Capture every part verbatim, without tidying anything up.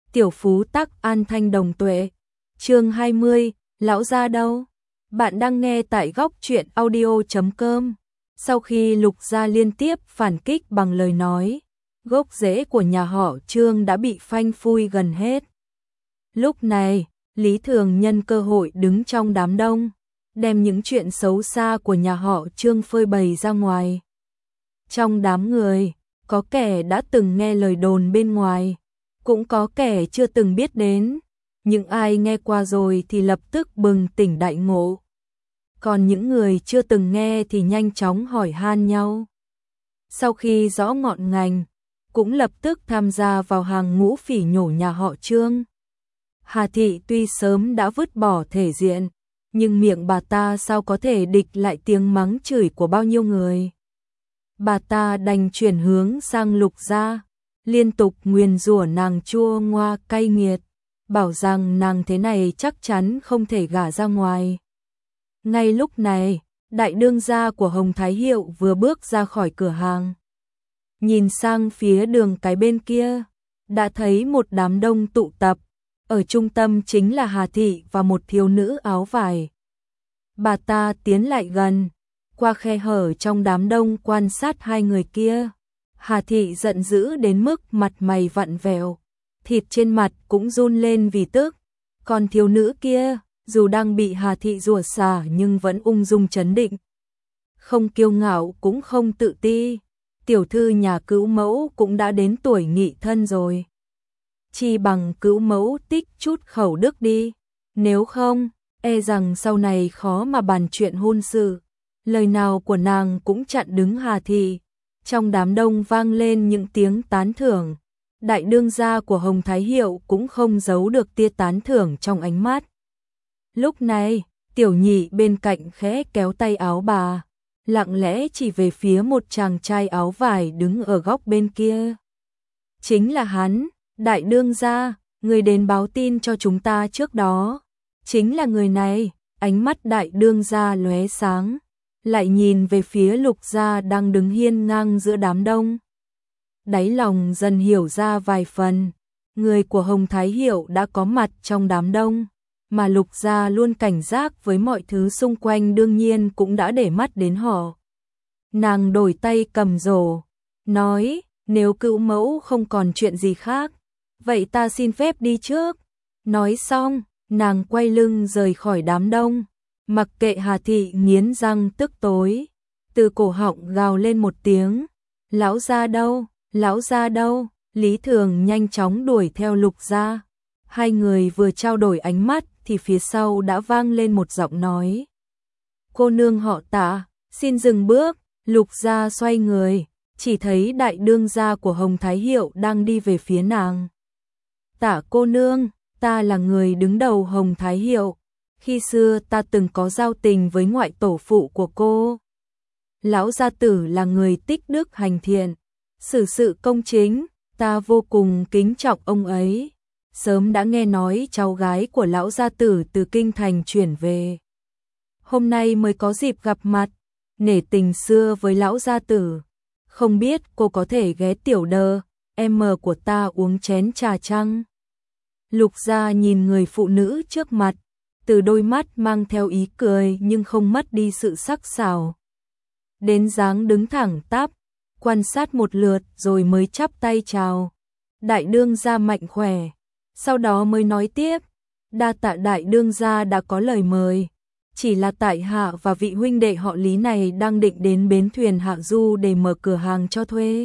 Tiểu phú tắc an thanh đồng tuệ. Chương hai mươi, lão gia đâu? Bạn đang nghe tại góc truyện audio chấm com. Sau khi Lục gia liên tiếp phản kích bằng lời nói, gốc rễ của nhà họ Trương đã bị phanh phui gần hết. Lúc này, Lý Thường nhân cơ hội đứng trong đám đông, đem những chuyện xấu xa của nhà họ Trương phơi bày ra ngoài. Trong đám người, có kẻ đã từng nghe lời đồn bên ngoài, cũng có kẻ chưa từng biết đến, những ai nghe qua rồi thì lập tức bừng tỉnh đại ngộ. Còn những người chưa từng nghe thì nhanh chóng hỏi han nhau. Sau khi rõ ngọn ngành, cũng lập tức tham gia vào hàng ngũ phỉ nhổ nhà họ Trương. Hà Thị tuy sớm đã vứt bỏ thể diện, nhưng miệng bà ta sao có thể địch lại tiếng mắng chửi của bao nhiêu người. Bà ta đành chuyển hướng sang Lục gia, liên tục nguyền rủa nàng chua ngoa cay nghiệt, bảo rằng nàng thế này chắc chắn không thể gả ra ngoài. Ngay lúc này, đại đương gia của Hồng Thái Hiệu vừa bước ra khỏi cửa hàng. Nhìn sang phía đường cái bên kia, đã thấy một đám đông tụ tập, ở trung tâm chính là Hà Thị và một thiếu nữ áo vải. Bà ta tiến lại gần, qua khe hở trong đám đông quan sát hai người kia. Hà Thị giận dữ đến mức mặt mày vặn vẹo, thịt trên mặt cũng run lên vì tức. Còn thiếu nữ kia, dù đang bị Hà Thị rủa xả nhưng vẫn ung dung trấn định. Không kiêu ngạo cũng không tự ti, tiểu thư nhà Cữu mẫu cũng đã đến tuổi nghị thân rồi. Chi bằng Cữu mẫu tích chút khẩu đức đi, nếu không, e rằng sau này khó mà bàn chuyện hôn sự. Lời nào của nàng cũng chặn đứng Hà Thị. Trong đám đông vang lên những tiếng tán thưởng. Đại đương gia của Hồng Thái Hiệu cũng không giấu được tia tán thưởng trong ánh mắt. Lúc này, tiểu nhị bên cạnh khẽ kéo tay áo bà, lặng lẽ chỉ về phía một chàng trai áo vải đứng ở góc bên kia. Chính là hắn, đại đương gia, người đến báo tin cho chúng ta trước đó. Chính là người này, ánh mắt đại đương gia lóe sáng, lại nhìn về phía Lục gia đang đứng hiên ngang giữa đám đông. Đáy lòng dần hiểu ra vài phần, người của Hồng Thái Hiệu đã có mặt trong đám đông, mà Lục gia luôn cảnh giác với mọi thứ xung quanh đương nhiên cũng đã để mắt đến họ. Nàng đổi tay cầm rổ, nói, nếu Cữu mẫu không còn chuyện gì khác, vậy ta xin phép đi trước. Nói xong, nàng quay lưng rời khỏi đám đông, mặc kệ Hà Thị nghiến răng tức tối, từ cổ họng gào lên một tiếng, lão gia đâu, lão gia đâu. Lý Thường nhanh chóng đuổi theo Lục gia. Hai người vừa trao đổi ánh mắt thì phía sau đã vang lên một giọng nói. Cô nương họ Tạ, xin dừng bước. Lục gia xoay người, chỉ thấy đại đương gia của Hồng Thái Hiệu đang đi về phía nàng. Tạ cô nương, ta là người đứng đầu Hồng Thái Hiệu. Khi xưa ta từng có giao tình với ngoại tổ phụ của cô. Lão gia tử là người tích đức hành thiện, xử sự công chính, ta vô cùng kính trọng ông ấy. Sớm đã nghe nói cháu gái của lão gia tử từ kinh thành chuyển về. Hôm nay mới có dịp gặp mặt, nể tình xưa với lão gia tử. Không biết cô có thể ghé tiểu đờ, em của ta uống chén trà chăng? Lục gia nhìn người phụ nữ trước mặt, từ đôi mắt mang theo ý cười nhưng không mất đi sự sắc sảo. Đến dáng đứng thẳng tắp, quan sát một lượt rồi mới chắp tay chào. Đại đương gia mạnh khỏe. Sau đó mới nói tiếp, đa tạ đại đương gia đã có lời mời. Chỉ là tại hạ và vị huynh đệ họ Lý này đang định đến bến thuyền Hạ Du để mở cửa hàng cho thuê.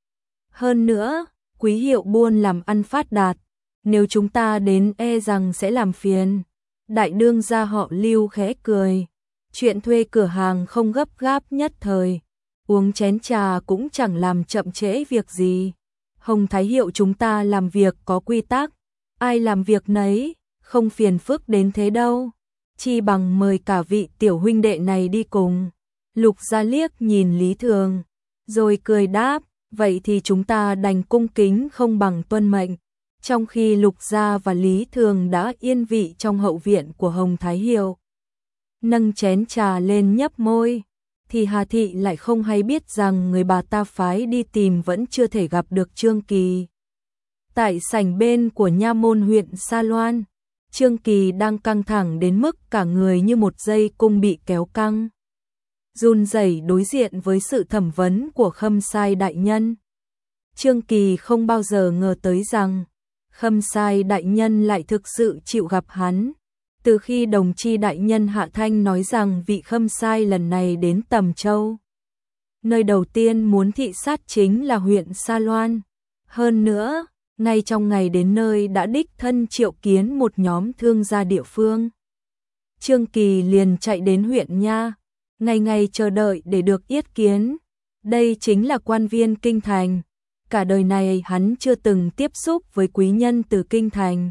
Hơn nữa, quý hiệu buôn làm ăn phát đạt, nếu chúng ta đến e rằng sẽ làm phiền. Đại đương gia họ Lưu khẽ cười, chuyện thuê cửa hàng không gấp gáp nhất thời, uống chén trà cũng chẳng làm chậm trễ việc gì. Hồng Thái Hiệu chúng ta làm việc có quy tắc, ai làm việc nấy, không phiền phức đến thế đâu. Chi bằng mời cả vị tiểu huynh đệ này đi cùng. Lục gia liếc nhìn Lý Thường, rồi cười đáp, vậy thì chúng ta đành cung kính không bằng tuân mệnh. Trong khi Lục gia và Lý Thường đã yên vị trong hậu viện của Hồng Thái Hiệu, nâng chén trà lên nhấp môi, thì Hà Thị lại không hay biết rằng người bà ta phái đi tìm vẫn chưa thể gặp được Trương Kỳ. Tại sảnh bên của nha môn huyện Sa Loan, Trương Kỳ đang căng thẳng đến mức cả người như một dây cung bị kéo căng. Run rẩy đối diện với sự thẩm vấn của Khâm Sai đại nhân. Trương Kỳ không bao giờ ngờ tới rằng Khâm Sai đại nhân lại thực sự chịu gặp hắn. Từ khi đồng chi đại nhân Hạ Thanh nói rằng vị Khâm Sai lần này đến Tầm Châu, nơi đầu tiên muốn thị sát chính là huyện Sa Loan. Hơn nữa, ngay trong ngày đến nơi đã đích thân triệu kiến một nhóm thương gia địa phương. Trương Kỳ liền chạy đến huyện nha, ngày ngày chờ đợi để được yết kiến. Đây chính là quan viên kinh thành. Cả đời này hắn chưa từng tiếp xúc với quý nhân từ kinh thành.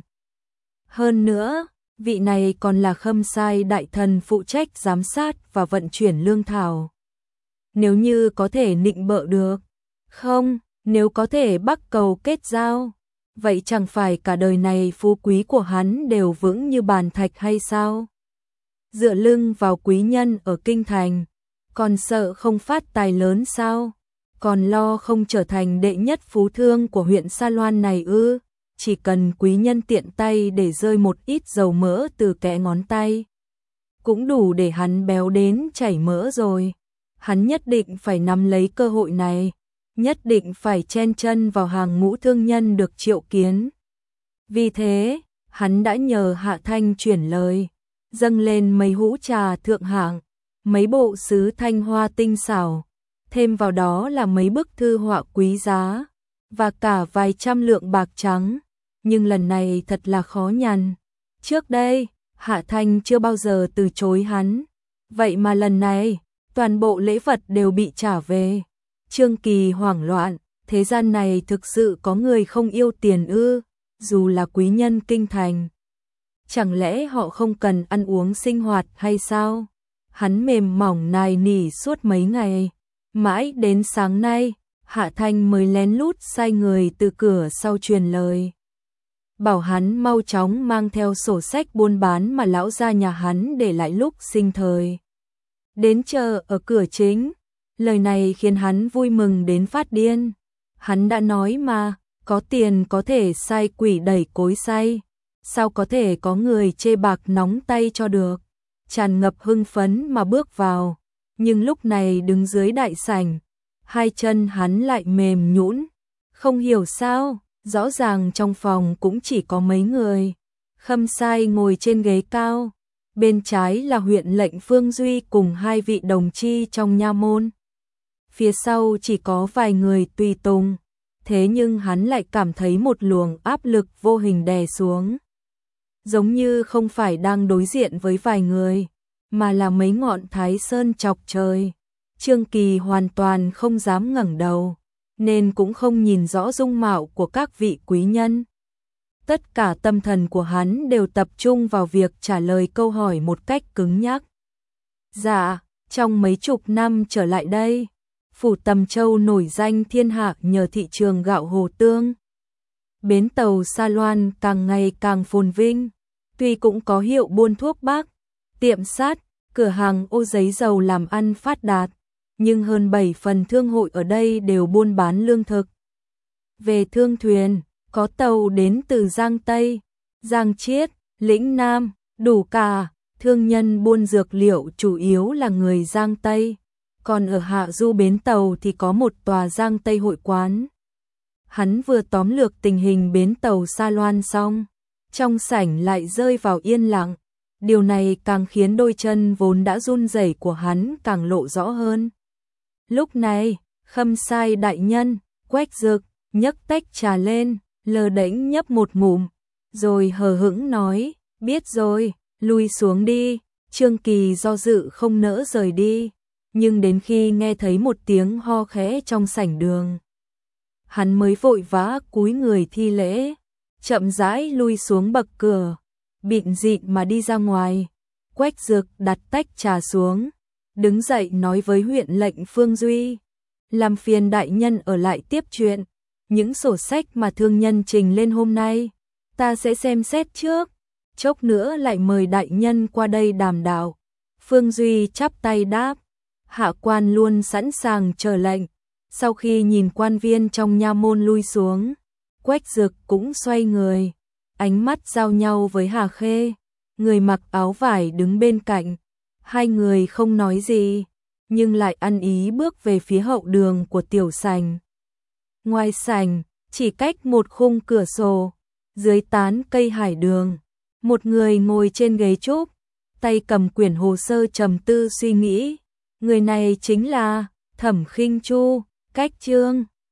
Hơn nữa, vị này còn là Khâm Sai đại thần phụ trách giám sát và vận chuyển lương thảo. Nếu như có thể nịnh bợ được, không, nếu có thể bắt cầu kết giao, vậy chẳng phải cả đời này phú quý của hắn đều vững như bàn thạch hay sao? Dựa lưng vào quý nhân ở kinh thành, còn sợ không phát tài lớn sao? Còn lo không trở thành đệ nhất phú thương của huyện Sa Loan này ư? Chỉ cần quý nhân tiện tay để rơi một ít dầu mỡ từ kẽ ngón tay, cũng đủ để hắn béo đến chảy mỡ rồi. Hắn nhất định phải nắm lấy cơ hội này, nhất định phải chen chân vào hàng ngũ thương nhân được triệu kiến. Vì thế, hắn đã nhờ Hạ Thanh chuyển lời, dâng lên mấy hũ trà thượng hạng, mấy bộ sứ thanh hoa tinh xảo, thêm vào đó là mấy bức thư họa quý giá, và cả vài trăm lượng bạc trắng. Nhưng lần này thật là khó nhằn. Trước đây, Hạ Thanh chưa bao giờ từ chối hắn. Vậy mà lần này, toàn bộ lễ vật đều bị trả về. Trương Kỳ hoảng loạn, thế gian này thực sự có người không yêu tiền ư, dù là quý nhân kinh thành. Chẳng lẽ họ không cần ăn uống sinh hoạt hay sao? Hắn mềm mỏng nài nỉ suốt mấy ngày. Mãi đến sáng nay, Hạ Thanh mới lén lút sai người từ cửa sau truyền lời, bảo hắn mau chóng mang theo sổ sách buôn bán mà lão gia nhà hắn để lại lúc sinh thời, đến chờ ở cửa chính. Lời này khiến hắn vui mừng đến phát điên. Hắn đã nói mà, có tiền có thể sai quỷ đẩy cối xay, sao có thể có người chê bạc nóng tay cho được. Tràn ngập hưng phấn mà bước vào, nhưng lúc này đứng dưới đại sảnh, hai chân hắn lại mềm nhũn. Không hiểu sao, rõ ràng trong phòng cũng chỉ có mấy người. Khâm Sai ngồi trên ghế cao, bên trái là huyện lệnh Phương Duy cùng hai vị đồng chi trong nha môn. Phía sau chỉ có vài người tùy tùng, thế nhưng hắn lại cảm thấy một luồng áp lực vô hình đè xuống. Giống như không phải đang đối diện với vài người, mà là mấy ngọn Thái Sơn chọc trời. Trương Kỳ hoàn toàn không dám ngẩng đầu, nên cũng không nhìn rõ dung mạo của các vị quý nhân. Tất cả tâm thần của hắn đều tập trung vào việc trả lời câu hỏi một cách cứng nhắc. Dạ, trong mấy chục năm trở lại đây, phủ Tầm Châu nổi danh thiên hạ nhờ thị trường gạo Hồ Tương. Bến tàu Sa Loan càng ngày càng phồn vinh, tuy cũng có hiệu buôn thuốc bắc, tiệm sắt, cửa hàng ô giấy dầu làm ăn phát đạt, nhưng hơn bảy phần thương hội ở đây đều buôn bán lương thực. Về thương thuyền, có tàu đến từ Giang Tây, Giang Chiết, Lĩnh Nam, đủ cả. Thương nhân buôn dược liệu chủ yếu là người Giang Tây, còn ở hạ du bến tàu thì có một tòa Giang Tây hội quán. Hắn vừa tóm lược tình hình bến tàu Sa Loan xong, trong sảnh lại rơi vào yên lặng. Điều này càng khiến đôi chân vốn đã run rẩy của hắn càng lộ rõ hơn. Lúc này, Khâm Sai đại nhân, Quách Dực, nhấc tách trà lên, lờ đễnh nhấp một ngụm, rồi hờ hững nói, biết rồi, lui xuống đi. Trương Kỳ do dự không nỡ rời đi, nhưng đến khi nghe thấy một tiếng ho khẽ trong sảnh đường, hắn mới vội vã cúi người thi lễ, chậm rãi lui xuống bậc cửa, bịn dịn mà đi ra ngoài. Quách Dực đặt tách trà xuống, đứng dậy nói với huyện lệnh Phương Duy, làm phiền đại nhân ở lại tiếp chuyện. Những sổ sách mà thương nhân trình lên hôm nay, ta sẽ xem xét trước, chốc nữa lại mời đại nhân qua đây đàm đạo. Phương Duy chắp tay đáp, hạ quan luôn sẵn sàng chờ lệnh. Sau khi nhìn quan viên trong nha môn lui xuống, Quách Dực cũng xoay người, ánh mắt giao nhau với Hà Khê, người mặc áo vải đứng bên cạnh. Hai người không nói gì, nhưng lại ăn ý bước về phía hậu đường của tiểu sảnh. Ngoài sảnh, chỉ cách một khung cửa sổ, dưới tán cây hải đường, một người ngồi trên ghế trúc, tay cầm quyển hồ sơ trầm tư suy nghĩ. Người này chính là Thẩm Khinh Chu, Cách Trương.